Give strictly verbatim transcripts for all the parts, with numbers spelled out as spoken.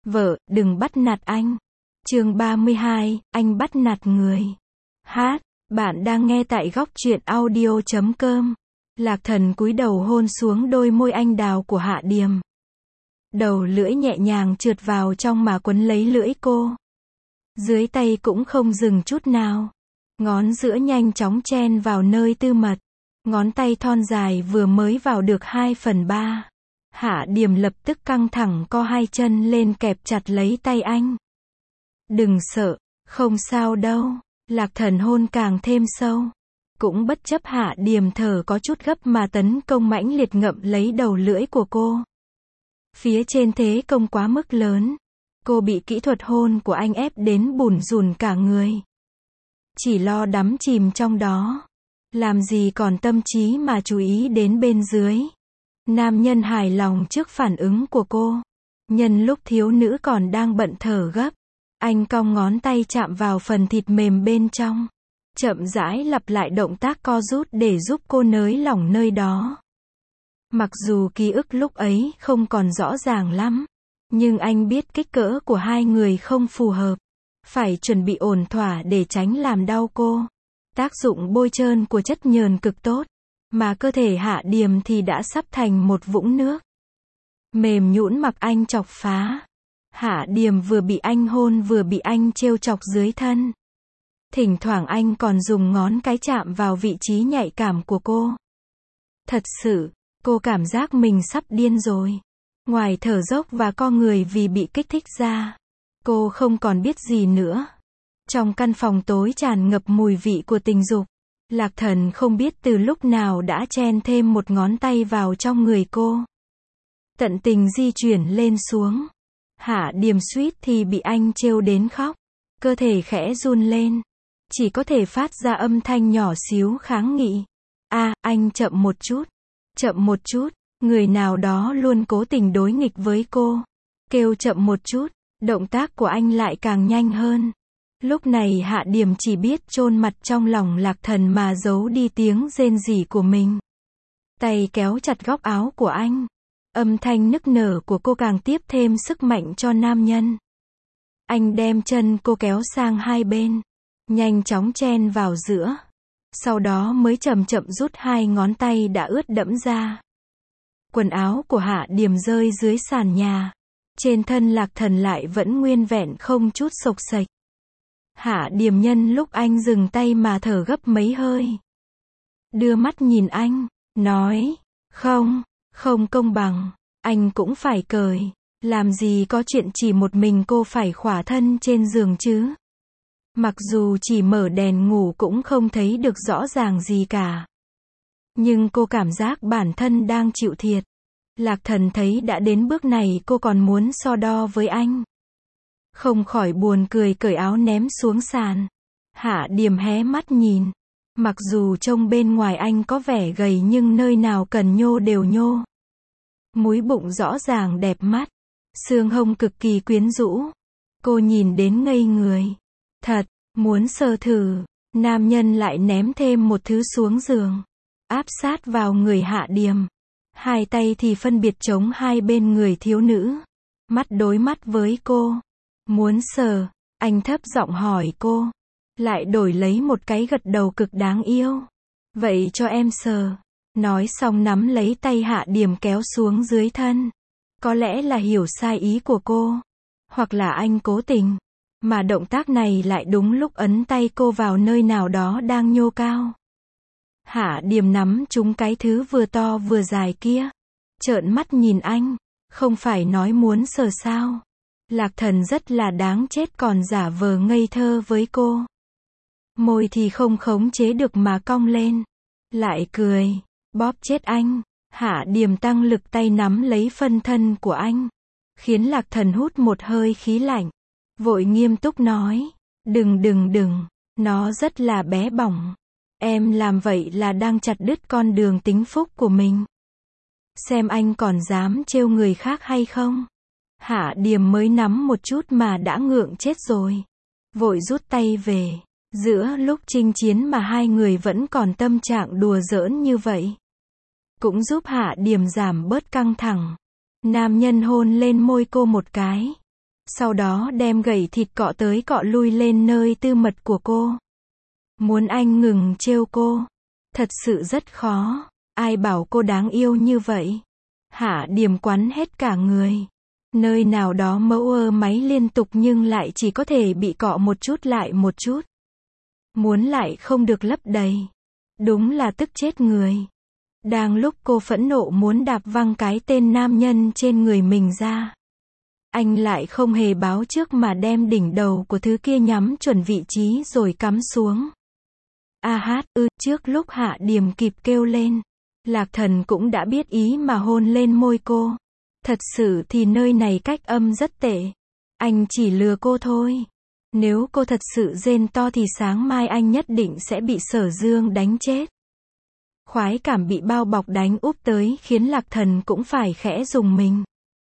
Vợ, đừng bắt nạt anh. Chương ba mươi hai, anh bắt nạt người. Hát, bạn đang nghe tại góc truyện audio chấm com. Lạc Thần cúi đầu hôn xuống đôi môi anh đào của Hạ Điềm. Đầu lưỡi nhẹ nhàng trượt vào trong mà quấn lấy lưỡi cô. Dưới tay cũng không dừng chút nào. Ngón giữa nhanh chóng chen vào nơi tư mật. Ngón tay thon dài vừa mới vào được hai phần ba. Hạ Điềm lập tức căng thẳng co hai chân lên kẹp chặt lấy tay anh. Đừng sợ, không sao đâu. Lạc Thần hôn càng thêm sâu. Cũng bất chấp Hạ Điềm thở có chút gấp mà tấn công mãnh liệt ngậm lấy đầu lưỡi của cô. Phía trên thế công quá mức lớn. Cô bị kỹ thuật hôn của anh ép đến bủn rủn cả người. Chỉ lo đắm chìm trong đó. Làm gì còn tâm trí mà chú ý đến bên dưới. Nam nhân hài lòng trước phản ứng của cô. Nhân lúc thiếu nữ còn đang bận thở gấp. Anh cong ngón tay chạm vào phần thịt mềm bên trong. Chậm rãi lặp lại động tác co rút để giúp cô nới lỏng nơi đó. Mặc dù ký ức lúc ấy không còn rõ ràng lắm. Nhưng anh biết kích cỡ của hai người không phù hợp. Phải chuẩn bị ổn thỏa để tránh làm đau cô. Tác dụng bôi trơn của chất nhờn cực tốt. Mà cơ thể Hạ Điềm thì đã sắp thành một vũng nước. Mềm nhũn mặc anh chọc phá. Hạ Điềm vừa bị anh hôn vừa bị anh trêu chọc dưới thân. Thỉnh thoảng anh còn dùng ngón cái chạm vào vị trí nhạy cảm của cô. Thật sự, cô cảm giác mình sắp điên rồi. Ngoài thở dốc và co người vì bị kích thích ra, cô không còn biết gì nữa. Trong căn phòng tối tràn ngập mùi vị của tình dục. Lạc Thần không biết từ lúc nào đã chen thêm một ngón tay vào trong người cô. Tận tình di chuyển lên xuống. Hạ Điềm suýt thì bị anh trêu đến khóc. Cơ thể khẽ run lên. Chỉ có thể phát ra âm thanh nhỏ xíu kháng nghị. A, à, anh chậm một chút. Chậm một chút. Người nào đó luôn cố tình đối nghịch với cô. Kêu chậm một chút. Động tác của anh lại càng nhanh hơn. Lúc này Hạ Điềm chỉ biết chôn mặt trong lòng Lạc Thần mà giấu đi tiếng rên rỉ của mình. Tay kéo chặt góc áo của anh. Âm thanh nức nở của cô càng tiếp thêm sức mạnh cho nam nhân. Anh đem chân cô kéo sang hai bên. Nhanh chóng chen vào giữa. Sau đó mới chậm chậm rút hai ngón tay đã ướt đẫm ra. Quần áo của Hạ Điềm rơi dưới sàn nhà. Trên thân Lạc Thần lại vẫn nguyên vẹn không chút xộc xệch. Hạ Điềm nhân lúc anh dừng tay mà thở gấp mấy hơi. Đưa mắt nhìn anh, nói, không, không công bằng, anh cũng phải cười. Làm gì có chuyện chỉ một mình cô phải khỏa thân trên giường chứ. Mặc dù chỉ mở đèn ngủ cũng không thấy được rõ ràng gì cả. Nhưng cô cảm giác bản thân đang chịu thiệt. Lạc Thần thấy đã đến bước này cô còn muốn so đo với anh. Không khỏi buồn cười cởi áo ném xuống sàn. Hạ Điềm hé mắt nhìn. Mặc dù trông bên ngoài anh có vẻ gầy nhưng nơi nào cần nhô đều nhô. Múi bụng rõ ràng đẹp mắt. Xương hông cực kỳ quyến rũ. Cô nhìn đến ngây người. Thật, muốn sờ thử. Nam nhân lại ném thêm một thứ xuống giường. Áp sát vào người Hạ Điềm. Hai tay thì phân biệt chống hai bên người thiếu nữ. Mắt đối mắt với cô. Muốn sờ, anh thấp giọng hỏi cô. Lại đổi lấy một cái gật đầu cực đáng yêu. Vậy cho em sờ. Nói xong nắm lấy tay Hạ Điềm kéo xuống dưới thân. Có lẽ là hiểu sai ý của cô. Hoặc là anh cố tình. Mà động tác này lại đúng lúc ấn tay cô vào nơi nào đó đang nhô cao. Hạ Điềm nắm trúng cái thứ vừa to vừa dài kia. Trợn mắt nhìn anh. Không phải nói muốn sờ sao. Lạc Thần rất là đáng chết còn giả vờ ngây thơ với cô. Môi thì không khống chế được mà cong lên. Lại cười. Bóp chết anh. Hạ Điềm tăng lực tay nắm lấy phân thân của anh. Khiến Lạc Thần hút một hơi khí lạnh. Vội nghiêm túc nói. Đừng đừng đừng. Nó rất là bé bỏng. Em làm vậy là đang chặt đứt con đường tính phúc của mình. Xem anh còn dám trêu người khác hay không. Hạ Điềm mới nắm một chút mà đã ngượng chết rồi. Vội rút tay về. Giữa lúc chinh chiến mà hai người vẫn còn tâm trạng đùa giỡn như vậy. Cũng giúp Hạ Điềm giảm bớt căng thẳng. Nam nhân hôn lên môi cô một cái. Sau đó đem gậy thịt cọ tới cọ lui lên nơi tư mật của cô. Muốn anh ngừng trêu cô. Thật sự rất khó. Ai bảo cô đáng yêu như vậy. Hạ Điềm quắn hết cả người. Nơi nào đó mẫu ơ máy liên tục nhưng lại chỉ có thể bị cọ một chút lại một chút. Muốn lại không được lấp đầy. Đúng là tức chết người. Đang lúc cô phẫn nộ muốn đạp văng cái tên nam nhân trên người mình ra. Anh lại không hề báo trước mà đem đỉnh đầu của thứ kia nhắm chuẩn vị trí rồi cắm xuống. A hát ư, trước lúc Hạ Điềm kịp kêu lên. Lạc Thần cũng đã biết ý mà hôn lên môi cô. Thật sự thì nơi này cách âm rất tệ. Anh chỉ lừa cô thôi. Nếu cô thật sự rên to thì sáng mai anh nhất định sẽ bị Sở Dương đánh chết. Khoái cảm bị bao bọc đánh úp tới khiến Lạc Thần cũng phải khẽ rùng mình.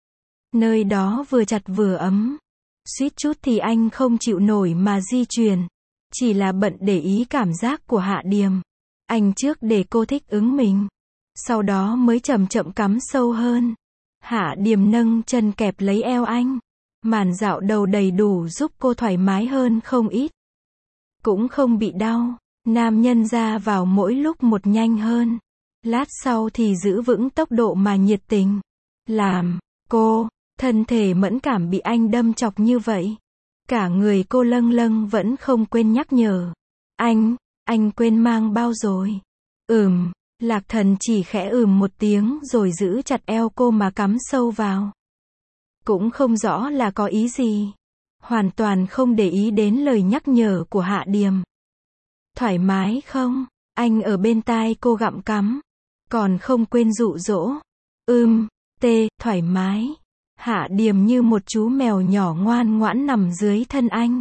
Nơi đó vừa chặt vừa ấm. Suýt chút thì anh không chịu nổi mà di chuyển. Chỉ là bận để ý cảm giác của Hạ Điềm. Anh trước để cô thích ứng mình. Sau đó mới chậm chậm cắm sâu hơn. Hạ Điềm nâng chân kẹp lấy eo anh. Màn dạo đầu đầy đủ giúp cô thoải mái hơn không ít. Cũng không bị đau. Nam nhân ra vào mỗi lúc một nhanh hơn. Lát sau thì giữ vững tốc độ mà nhiệt tình. Làm cô, thân thể mẫn cảm bị anh đâm chọc như vậy. Cả người cô lâng lâng vẫn không quên nhắc nhở. Anh, anh quên mang bao rồi. Ừm, Lạc Thần chỉ khẽ ừm một tiếng rồi giữ chặt eo cô mà cắm sâu vào. Cũng không rõ là có ý gì. Hoàn toàn không để ý đến lời nhắc nhở của Hạ Điềm. Thoải mái không? Anh ở bên tai cô gặm cắm. Còn không quên dụ dỗ. Ừm, tê, thoải mái. Hạ Điềm như một chú mèo nhỏ ngoan ngoãn nằm dưới thân anh.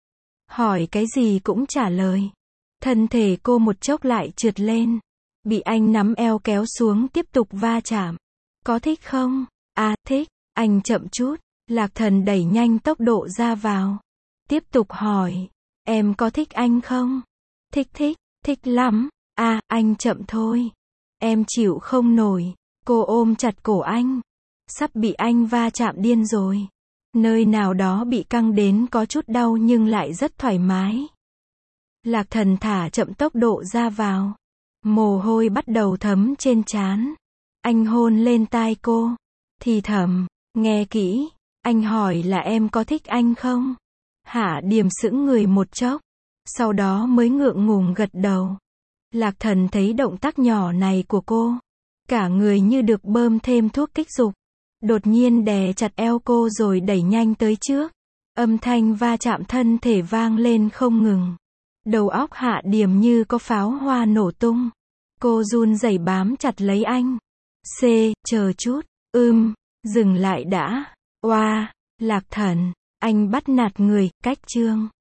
Hỏi cái gì cũng trả lời. Thân thể cô một chốc lại trượt lên. Bị anh nắm eo kéo xuống tiếp tục va chạm. Có thích không? À, thích. Anh chậm chút. Lạc Thần đẩy nhanh tốc độ ra vào. Tiếp tục hỏi. Em có thích anh không? Thích thích, thích lắm. À, anh chậm thôi. Em chịu không nổi. Cô ôm chặt cổ anh. Sắp bị anh va chạm điên rồi. Nơi nào đó bị căng đến có chút đau nhưng lại rất thoải mái. Lạc Thần thả chậm tốc độ ra vào. Mồ hôi bắt đầu thấm trên trán. Anh hôn lên tai cô. Thì thầm, nghe kỹ. Anh hỏi là em có thích anh không? Hạ Điềm sững người một chốc. Sau đó mới ngượng ngùng gật đầu. Lạc Thần thấy động tác nhỏ này của cô. Cả người như được bơm thêm thuốc kích dục. Đột nhiên đè chặt eo cô rồi đẩy nhanh tới trước. Âm thanh va chạm thân thể vang lên không ngừng. Đầu óc Hạ Điềm như có pháo hoa nổ tung. Cô run rẩy bám chặt lấy anh. C, chờ chút. Ưm, dừng lại đã. Oa, Lạc Thần, anh bắt nạt người, cách chương.